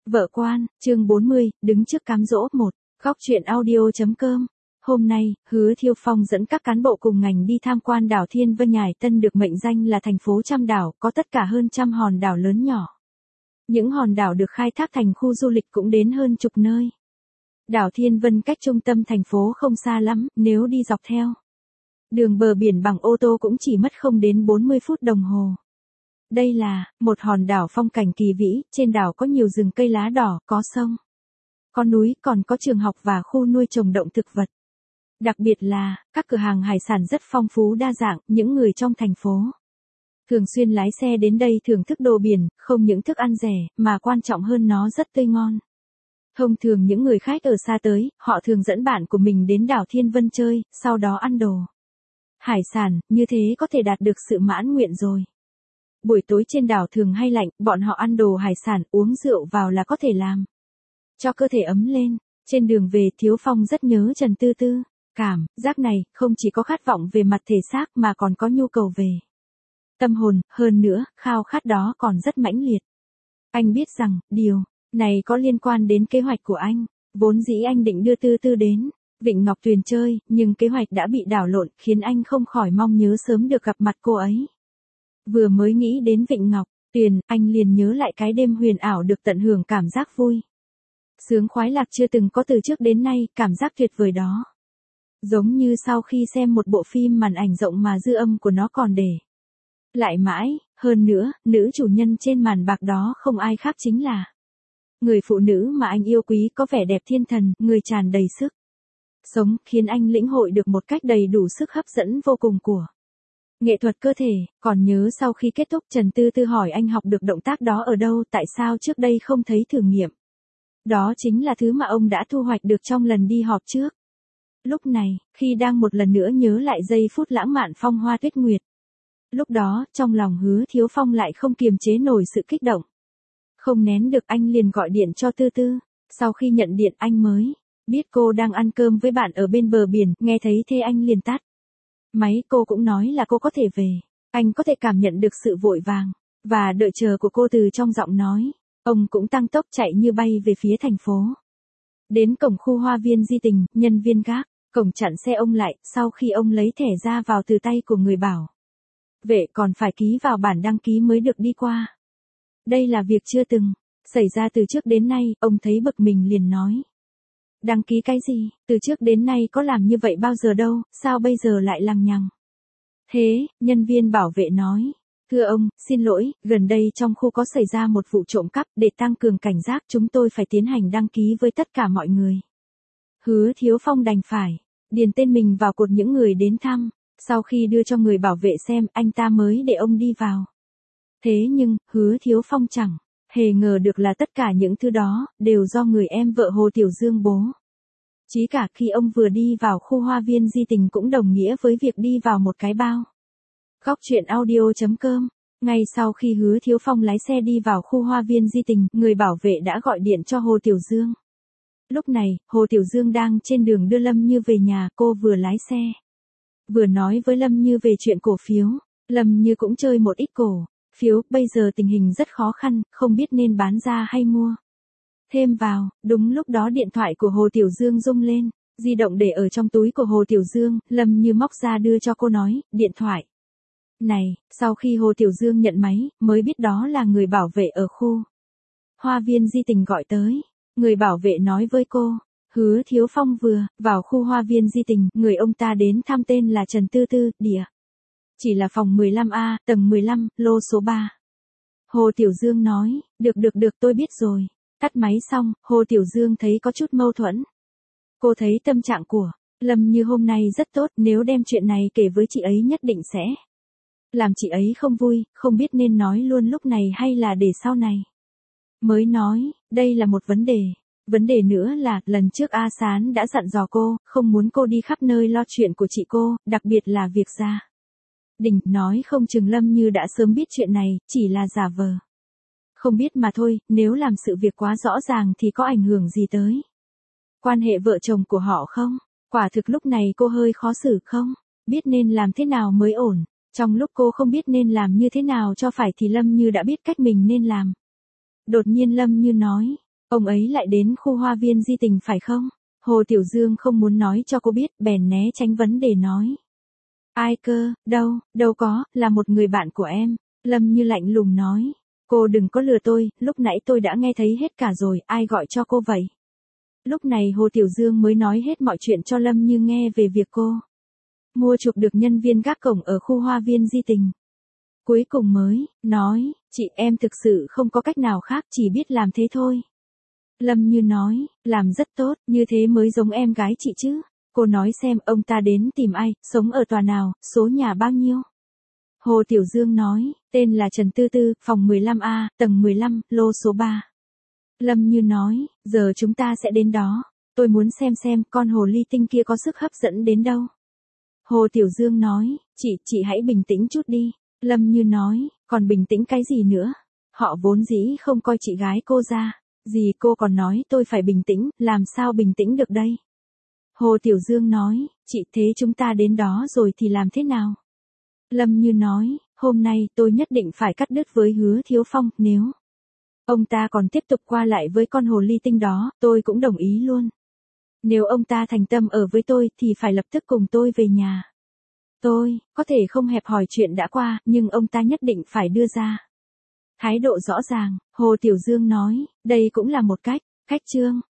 Vợ quan, chương 40, đứng trước cám dỗ 1, góc truyện audio.com. Hôm nay, Hứa Thiêu Phong dẫn các cán bộ cùng ngành đi tham quan đảo Thiên Vân Nhài Tân được mệnh danh là thành phố trăm đảo, có tất cả hơn trăm hòn đảo lớn nhỏ. Những hòn đảo được khai thác thành khu du lịch cũng đến hơn chục nơi. Đảo Thiên Vân cách trung tâm thành phố không xa lắm, nếu đi dọc theo đường bờ biển bằng ô tô cũng chỉ mất không đến 40 phút đồng hồ. Đây là một hòn đảo phong cảnh kỳ vĩ, trên đảo có nhiều rừng cây lá đỏ, có sông, có núi, còn có trường học và khu nuôi trồng động thực vật. Đặc biệt là, các cửa hàng hải sản rất phong phú đa dạng, những người trong thành phố thường xuyên lái xe đến đây thưởng thức đồ biển, không những thức ăn rẻ, mà quan trọng hơn nó rất tươi ngon. Thông thường những người khách ở xa tới, họ thường dẫn bạn của mình đến đảo Thiên Vân chơi, sau đó ăn đồ hải sản, như thế có thể đạt được sự mãn nguyện rồi. Buổi tối trên đảo thường hay lạnh, bọn họ ăn đồ hải sản, uống rượu vào là có thể làm cho cơ thể ấm lên. Trên đường về, Thiếu Phong rất nhớ Trần Tư Tư. Cảm giác này, không chỉ có khát vọng về mặt thể xác mà còn có nhu cầu về tâm hồn, hơn nữa, khao khát đó còn rất mãnh liệt. Anh biết rằng, điều này có liên quan đến kế hoạch của anh. Vốn dĩ anh định đưa Tư Tư đến Vịnh Ngọc Tuyền chơi, nhưng kế hoạch đã bị đảo lộn, khiến anh không khỏi mong nhớ sớm được gặp mặt cô ấy. Vừa mới nghĩ đến Vịnh Ngọc Tuyền, anh liền nhớ lại cái đêm huyền ảo được tận hưởng cảm giác vui sướng khoái lạc chưa từng có từ trước đến nay, cảm giác tuyệt vời đó. Giống như sau khi xem một bộ phim màn ảnh rộng mà dư âm của nó còn để lại mãi, hơn nữa, nữ chủ nhân trên màn bạc đó không ai khác chính là người phụ nữ mà anh yêu quý, có vẻ đẹp thiên thần, người tràn đầy sức sống, khiến anh lĩnh hội được một cách đầy đủ sức hấp dẫn vô cùng của nghệ thuật cơ thể. Còn nhớ sau khi kết thúc, Trần Tư Tư hỏi anh học được động tác đó ở đâu, tại sao trước đây không thấy thử nghiệm. Đó chính là thứ mà ông đã thu hoạch được trong lần đi họp trước. Lúc này, khi đang một lần nữa nhớ lại giây phút lãng mạn phong hoa tuyết nguyệt, lúc đó, trong lòng Hứa Thiếu Phong lại không kiềm chế nổi sự kích động. Không nén được, anh liền gọi điện cho Tư Tư. Sau khi nhận điện, anh mới biết cô đang ăn cơm với bạn ở bên bờ biển, nghe thấy thế anh liền tắt máy. Cô cũng nói là cô có thể về. Anh có thể cảm nhận được sự vội vàng và đợi chờ của cô từ trong giọng nói. Ông cũng tăng tốc chạy như bay về phía thành phố. Đến cổng khu hoa viên Di Tình, nhân viên gác cổng chặn xe ông lại, sau khi ông lấy thẻ ra vào từ tay của người bảo vệ, còn phải ký vào bản đăng ký mới được đi qua. Đây là việc chưa từng xảy ra từ trước đến nay, ông thấy bực mình liền nói. Đăng ký cái gì, từ trước đến nay có làm như vậy bao giờ đâu, sao bây giờ lại lằng nhằng thế? Nhân viên bảo vệ nói. Thưa ông, xin lỗi, gần đây trong khu có xảy ra một vụ trộm cắp, để tăng cường cảnh giác chúng tôi phải tiến hành đăng ký với tất cả mọi người. Hứa Thiếu Phong đành phải điền tên mình vào cột những người đến thăm. Sau khi đưa cho người bảo vệ xem, anh ta mới để ông đi vào. Thế nhưng, Hứa Thiếu Phong chẳng hề ngờ được là tất cả những thứ đó đều do người em vợ Hồ Tiểu Dương bố. Chí cả khi ông vừa đi vào khu hoa viên Di Tình cũng đồng nghĩa với việc đi vào một cái bao. Góc truyện audio.com. Ngay sau khi Hứa Thiếu Phong lái xe đi vào khu hoa viên Di Tình, người bảo vệ đã gọi điện cho Hồ Tiểu Dương. Lúc này, Hồ Tiểu Dương đang trên đường đưa Lâm Như về nhà, cô vừa lái xe vừa nói với Lâm Như về chuyện cổ phiếu. Lâm Như cũng chơi một ít cổ phiếu, bây giờ tình hình rất khó khăn, không biết nên bán ra hay mua thêm vào. Đúng lúc đó điện thoại của Hồ Tiểu Dương rung lên, di động để ở trong túi của Hồ Tiểu Dương, Lâm Như móc ra đưa cho cô nói, điện thoại này. Sau khi Hồ Tiểu Dương nhận máy, mới biết đó là người bảo vệ ở khu hoa viên Di Tình gọi tới. Người bảo vệ nói với cô, Hứa Thiếu Phong vừa vào khu hoa viên Di Tình, người ông ta đến thăm tên là Trần Tư Tư, địa chỉ là phòng 15A, tầng 15, lô số 3. Hồ Tiểu Dương nói, được tôi biết rồi. Tắt máy xong, Hồ Tiểu Dương thấy có chút mâu thuẫn. Cô thấy tâm trạng của Lâm Như hôm nay rất tốt, nếu đem chuyện này kể với chị ấy nhất định sẽ làm chị ấy không vui, không biết nên nói luôn lúc này hay là để sau này mới nói. Đây là một vấn đề. Vấn đề nữa là, lần trước A Sán đã dặn dò cô, không muốn cô đi khắp nơi lo chuyện của chị cô, đặc biệt là việc gia đình, nói không chừng Lâm Như đã sớm biết chuyện này, chỉ là giả vờ không biết mà thôi, nếu làm sự việc quá rõ ràng thì có ảnh hưởng gì tới quan hệ vợ chồng của họ không? Quả thực lúc này cô hơi khó xử, không biết nên làm thế nào mới ổn. Trong lúc cô không biết nên làm như thế nào cho phải thì Lâm Như đã biết cách mình nên làm. Đột nhiên Lâm Như nói, Ông ấy lại đến khu hoa viên Di Tình phải không? Hồ Tiểu Dương không muốn nói cho cô biết, bèn né tránh vấn đề nói. Ai cơ, đâu có, là một người bạn của em. Lâm Như lạnh lùng nói. Cô đừng có lừa tôi, lúc nãy tôi đã nghe thấy hết cả rồi, ai gọi cho cô vậy? Lúc này Hồ Tiểu Dương mới nói hết mọi chuyện cho Lâm Như nghe về việc cô mua chuộc được nhân viên gác cổng ở khu hoa viên Di Tình. Cuối cùng mới nói, chị em thực sự không có cách nào khác, chỉ biết làm thế thôi. Lâm Như nói, làm rất tốt, như thế mới giống em gái chị chứ. Cô nói xem ông ta đến tìm ai, sống ở tòa nào, số nhà bao nhiêu. Hồ Tiểu Dương nói, tên là Trần Tư Tư, phòng 15A, tầng 15, lô số 3. Lâm Như nói, giờ chúng ta sẽ đến đó. Tôi muốn xem con hồ ly tinh kia có sức hấp dẫn đến đâu. Hồ Tiểu Dương nói, chị hãy bình tĩnh chút đi. Lâm Như nói, còn bình tĩnh cái gì nữa? Họ vốn dĩ không coi chị gái cô ra. Gì cô còn nói tôi phải bình tĩnh, làm sao bình tĩnh được đây? Hồ Tiểu Dương nói, chị thế chúng ta đến đó rồi thì làm thế nào? Lâm Như nói, hôm nay tôi nhất định phải cắt đứt với Hứa Thiếu Phong, nếu ông ta còn tiếp tục qua lại với con hồ ly tinh đó, tôi cũng đồng ý luôn. Nếu ông ta thành tâm ở với tôi thì phải lập tức cùng tôi về nhà. Tôi, có thể không hẹp hỏi chuyện đã qua, nhưng ông ta nhất định phải đưa ra thái độ rõ ràng. Hồ Tiểu Dương nói, đây cũng là một cách, Chương